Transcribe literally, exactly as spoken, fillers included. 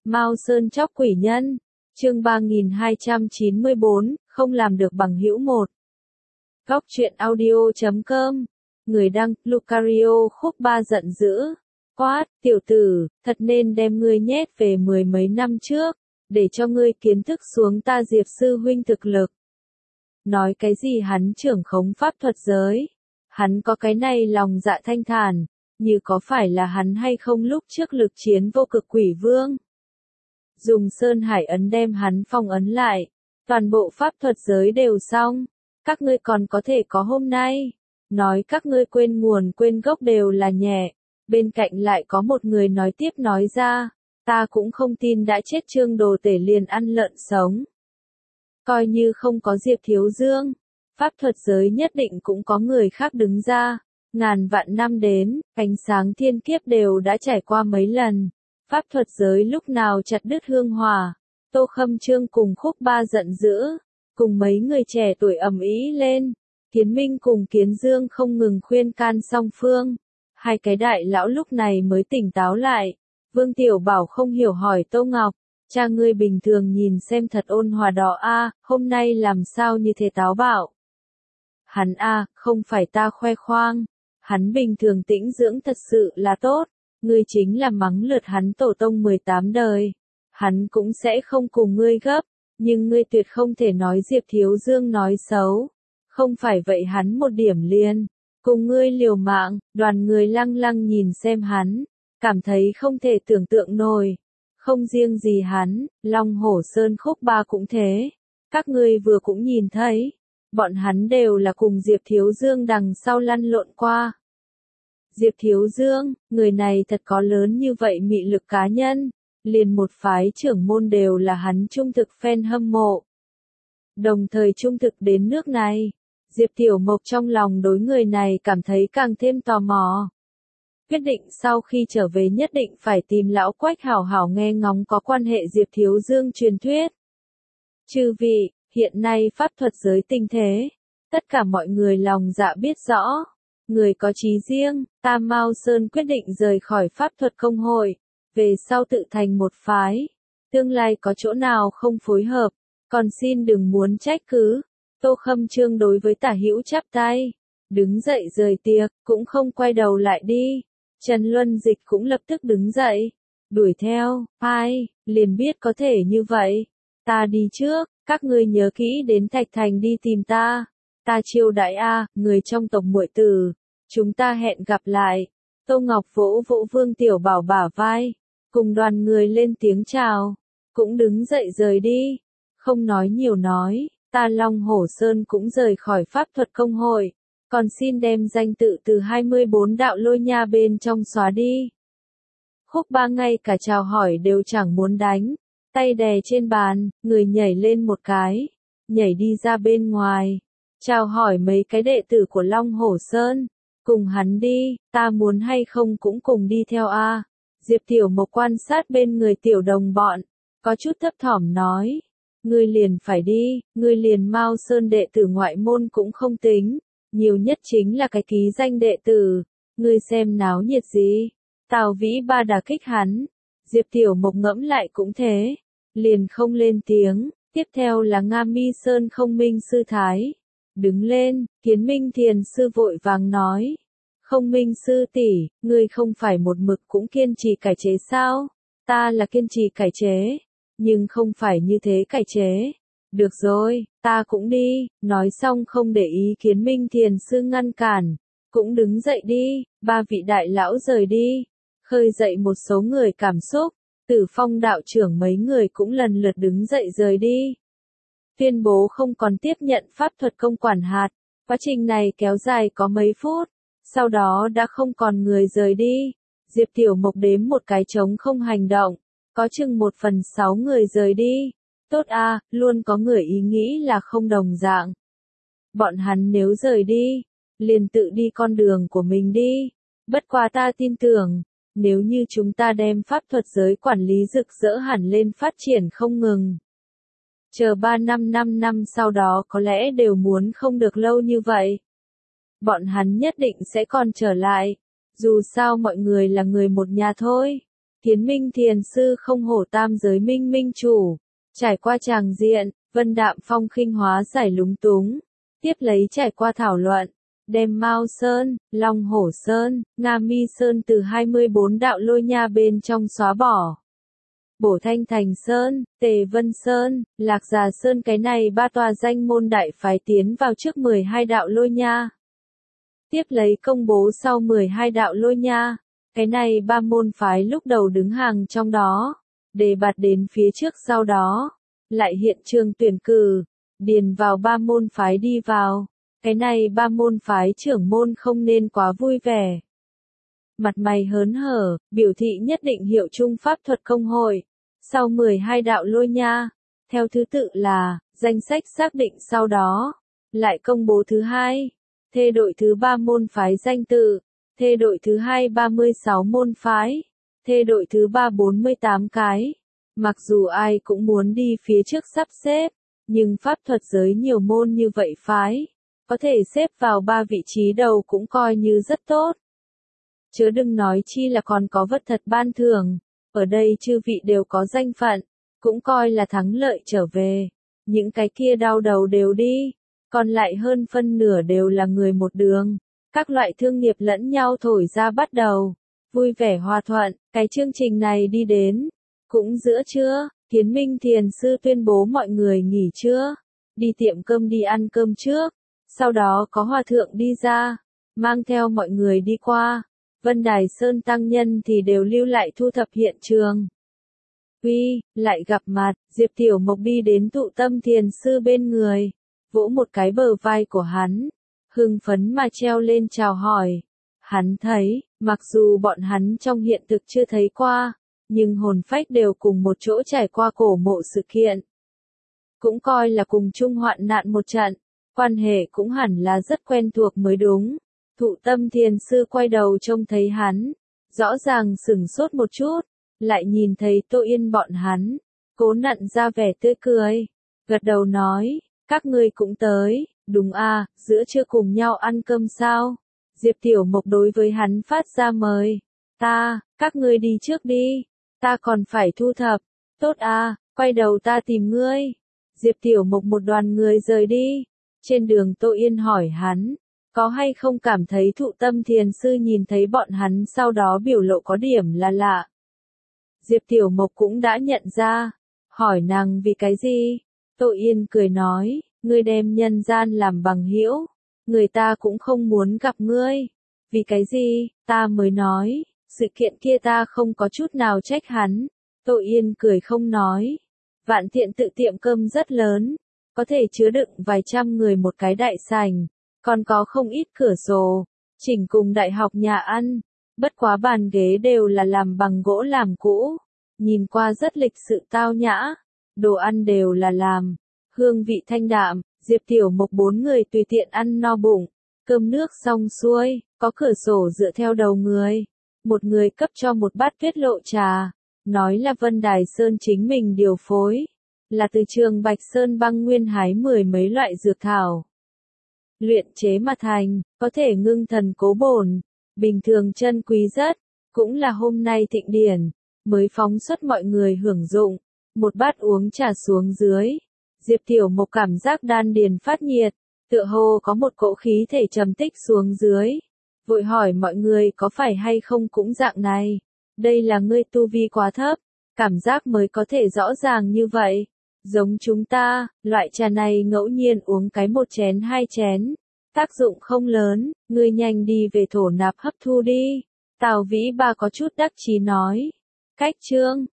Mao Sơn chóc quỷ nhân, chương ba nghìn hai trăm chín mươi bốn, không làm được bằng hữu một. Góc truyện audio chấm com, người đăng, Lucario Khúc Ba giận dữ. Quát, tiểu tử, thật nên đem ngươi nhét về mười mấy năm trước, để cho ngươi kiến thức xuống ta Diệp sư huynh thực lực. Nói cái gì hắn trưởng khống pháp thuật giới, hắn có cái này lòng dạ thanh thản, như có phải là hắn hay không lúc trước lực chiến vô cực quỷ vương. Dùng Sơn Hải ấn đem hắn phong ấn lại, toàn bộ pháp thuật giới đều xong, các ngươi còn có thể có hôm nay. Nói các ngươi quên nguồn quên gốc đều là nhẹ, bên cạnh lại có một người nói tiếp nói ra, ta cũng không tin đã chết Trương Đồ Tể liền ăn lợn sống. Coi như không có Diệp Thiếu Dương, pháp thuật giới nhất định cũng có người khác đứng ra, ngàn vạn năm đến, ánh sáng thiên kiếp đều đã trải qua mấy lần, pháp thuật giới lúc nào chặt đứt hương hỏa. Tô Khâm Trương cùng Khúc Ba giận dữ, cùng mấy người trẻ tuổi ầm ĩ lên, Kiến Minh cùng Kiến Dương không ngừng khuyên can song phương. Hai cái đại lão lúc này mới tỉnh táo lại. Vương Tiểu Bảo không hiểu hỏi Tô Ngọc, cha ngươi bình thường nhìn xem thật ôn hòa đó a, hôm nay làm sao như thế táo bạo? Hắn a, không phải ta khoe khoang, hắn bình thường tĩnh dưỡng thật sự là tốt, ngươi chính là mắng lượt hắn tổ tông mười tám đời, hắn cũng sẽ không cùng ngươi gấp, nhưng ngươi tuyệt không thể nói Diệp Thiếu Dương nói xấu, không phải vậy hắn một điểm liền cùng ngươi liều mạng. Đoàn người lăng lăng nhìn xem hắn, cảm thấy không thể tưởng tượng nổi. Không riêng gì hắn, Long Hổ Sơn Khúc Ba cũng thế. Các ngươi vừa cũng nhìn thấy, bọn hắn đều là cùng Diệp Thiếu Dương đằng sau lăn lộn qua. Diệp Thiếu Dương, người này thật có lớn như vậy mị lực cá nhân, liền một phái trưởng môn đều là hắn trung thực fan hâm mộ. Đồng thời trung thực đến nước này, Diệp Tiểu Mộc trong lòng đối người này cảm thấy càng thêm tò mò. Quyết định sau khi trở về nhất định phải tìm lão Quách hảo hảo nghe ngóng có quan hệ Diệp Thiếu Dương truyền thuyết. Chư vị, hiện nay pháp thuật giới tình thế, tất cả mọi người lòng dạ biết rõ. Người có chí riêng, ta Mao Sơn quyết định rời khỏi pháp thuật công hội, về sau tự thành một phái. Tương lai có chỗ nào không phối hợp, còn xin đừng muốn trách cứ. Tô Khâm Trương đối với Tả Hữu chắp tay, đứng dậy rời tiệc, cũng không quay đầu lại đi. Trần Luân Dịch cũng lập tức đứng dậy, đuổi theo. Ai, liền biết có thể như vậy. Ta đi trước, các ngươi nhớ kỹ đến Thạch Thành đi tìm ta. Ta chiêu đại a, người trong tộc muội tử. Chúng ta hẹn gặp lại. Tô Ngọc vỗ vỗ Vương Tiểu Bảo bả vai, cùng đoàn người lên tiếng chào, cũng đứng dậy rời đi. Không nói nhiều nói, ta Long Hổ Sơn cũng rời khỏi pháp thuật công hội, còn xin đem danh tự từ hai mươi bốn đạo lôi nha bên trong xóa đi. Khúc Ba ngay cả chào hỏi đều chẳng muốn đánh, tay đè trên bàn, người nhảy lên một cái, nhảy đi ra bên ngoài, chào hỏi mấy cái đệ tử của Long Hổ Sơn, cùng hắn đi, ta muốn hay không cũng cùng đi theo a. Diệp Tiểu Mộc quan sát bên người tiểu đồng bọn, có chút thấp thỏm nói, ngươi liền phải đi, ngươi liền Mao Sơn đệ tử ngoại môn cũng không tính, nhiều nhất chính là cái ký danh đệ tử, ngươi xem náo nhiệt gì. Tào Vĩ Ba đả kích hắn, Diệp Tiểu Mộc ngẫm lại cũng thế, liền không lên tiếng. Tiếp theo là Nga Mi Sơn Không Minh sư thái, đứng lên. Kiến Minh Thiền sư vội vàng nói, Không Minh sư tỷ, ngươi không phải một mực cũng kiên trì cải chế sao? Ta là kiên trì cải chế, nhưng không phải như thế cải chế. Được rồi, ta cũng đi. Nói xong không để ý Kiến Minh Thiền sư ngăn cản, cũng đứng dậy đi. Ba vị đại lão rời đi, khơi dậy một số người cảm xúc. Tử Phong đạo trưởng mấy người cũng lần lượt đứng dậy rời đi, tuyên bố không còn tiếp nhận pháp thuật công quản hạt. Quá trình này kéo dài có mấy phút, sau đó đã không còn người rời đi. Diệp Tiểu Mộc đếm một cái trống không hành động, có chừng một phần sáu người rời đi. Tốt a, luôn có người ý nghĩ là không đồng dạng. Bọn hắn nếu rời đi, liền tự đi con đường của mình đi. Bất quá ta tin tưởng, nếu như chúng ta đem pháp thuật giới quản lý rực rỡ hẳn lên phát triển không ngừng, chờ ba năm năm năm sau đó có lẽ đều muốn không được lâu như vậy. Bọn hắn nhất định sẽ còn trở lại, dù sao mọi người là người một nhà thôi. Kiến Minh Thiền Sư không hổ tam giới minh minh chủ. Trải qua tràng diện, Vân Đạm Phong khinh hóa giải lúng túng. Tiếp lấy trải qua thảo luận, đem Mao Sơn, Long Hổ Sơn, Nga Mi Sơn từ hai mươi bốn đạo lôi nha bên trong xóa bỏ. Bổ Thanh Thành Sơn, Tề Vân Sơn, Lạc Già Sơn cái này ba tòa danh môn đại phái tiến vào trước mười hai đạo lôi nha. Tiếp lấy công bố sau mười hai đạo lôi nha, cái này ba môn phái lúc đầu đứng hàng trong đó, đề bạt đến phía trước sau đó, lại hiện trường tuyển cử, điền vào ba môn phái đi vào, cái này ba môn phái trưởng môn không nên quá vui vẻ. Mặt mày hớn hở, biểu thị nhất định hiệu chung pháp thuật công hội, sau mười hai đạo lôi nha, theo thứ tự là, danh sách xác định sau đó, lại công bố thứ hai, thê đội thứ ba môn phái danh tự, thê đội thứ hai ba mươi sáu môn phái, thê đội thứ ba bốn mươi tám cái. Mặc dù ai cũng muốn đi phía trước sắp xếp, nhưng pháp thuật giới nhiều môn như vậy phái, có thể xếp vào ba vị trí đầu cũng coi như rất tốt. Chớ đừng nói chi là còn có vật thật ban thưởng, ở đây chư vị đều có danh phận, cũng coi là thắng lợi trở về. Những cái kia đau đầu đều đi, còn lại hơn phân nửa đều là người một đường. Các loại thương nghiệp lẫn nhau thổi ra bắt đầu, vui vẻ hòa thuận, cái chương trình này đi đến. Cũng giữa trưa, Kiến Minh Thiền Sư tuyên bố mọi người nghỉ trưa, đi tiệm cơm đi ăn cơm trước, sau đó có hòa thượng đi ra, mang theo mọi người đi qua, Vân Đài Sơn tăng nhân thì đều lưu lại thu thập hiện trường. Uy, lại gặp mặt, Diệp Tiểu Mộc đi đến Thụ Tâm Thiền Sư bên người, vỗ một cái bờ vai của hắn, hưng phấn mà treo lên chào hỏi. Hắn thấy, mặc dù bọn hắn trong hiện thực chưa thấy qua, nhưng hồn phách đều cùng một chỗ trải qua cổ mộ sự kiện. Cũng coi là cùng chung hoạn nạn một trận, quan hệ cũng hẳn là rất quen thuộc mới đúng. Thụ Tâm Thiền Sư quay đầu trông thấy hắn, rõ ràng sửng sốt một chút, lại nhìn thấy Tô Yên bọn hắn, cố nặn ra vẻ tươi cười, gật đầu nói, các ngươi cũng tới, đúng à, giữa trưa cùng nhau ăn cơm sao? Diệp Tiểu Mộc đối với hắn phát ra mời, ta, các ngươi đi trước đi, ta còn phải thu thập, tốt à, quay đầu ta tìm ngươi. Diệp Tiểu Mộc một đoàn người rời đi, trên đường Tô Yên hỏi hắn, có hay không cảm thấy Thụ Tâm Thiền Sư nhìn thấy bọn hắn sau đó biểu lộ có điểm là lạ. Diệp Tiểu Mộc cũng đã nhận ra, hỏi nàng vì cái gì? Tô Yên cười nói, ngươi đem nhân gian làm bằng hữu, người ta cũng không muốn gặp ngươi. Vì cái gì? Ta mới nói, sự kiện kia ta không có chút nào trách hắn. Tô Yên cười không nói. Vạn Thiện tự tiệm cơm rất lớn, có thể chứa đựng vài trăm người một cái đại sảnh, còn có không ít cửa sổ, chỉnh cùng đại học nhà ăn, bất quá bàn ghế đều là làm bằng gỗ làm cũ, nhìn qua rất lịch sự tao nhã, đồ ăn đều là làm, hương vị thanh đạm, Diệp Tiểu Mộc bốn người tùy tiện ăn no bụng, cơm nước xong xuôi, có cửa sổ dựa theo đầu người, một người cấp cho một bát tuyết lộ trà, nói là Vân Đài Sơn chính mình điều phối, là từ trường Bạch Sơn băng nguyên hái mười mấy loại dược thảo. Luyện chế mà thành, có thể ngưng thần cố bổn, bình thường chân quý rất, cũng là hôm nay thịnh điển, mới phóng xuất mọi người hưởng dụng, một bát uống trà xuống dưới. Diệp Tiểu Mộc cảm giác đan điền phát nhiệt, tựa hồ có một cỗ khí thể trầm tích xuống dưới. Vội hỏi mọi người có phải hay không cũng dạng này, đây là ngươi tu vi quá thấp, cảm giác mới có thể rõ ràng như vậy. Giống chúng ta, loại trà này ngẫu nhiên uống cái một chén hai chén, tác dụng không lớn, ngươi nhanh đi về thổ nạp hấp thu đi. Tào Vĩ Ba có chút đắc chí nói. Cách chương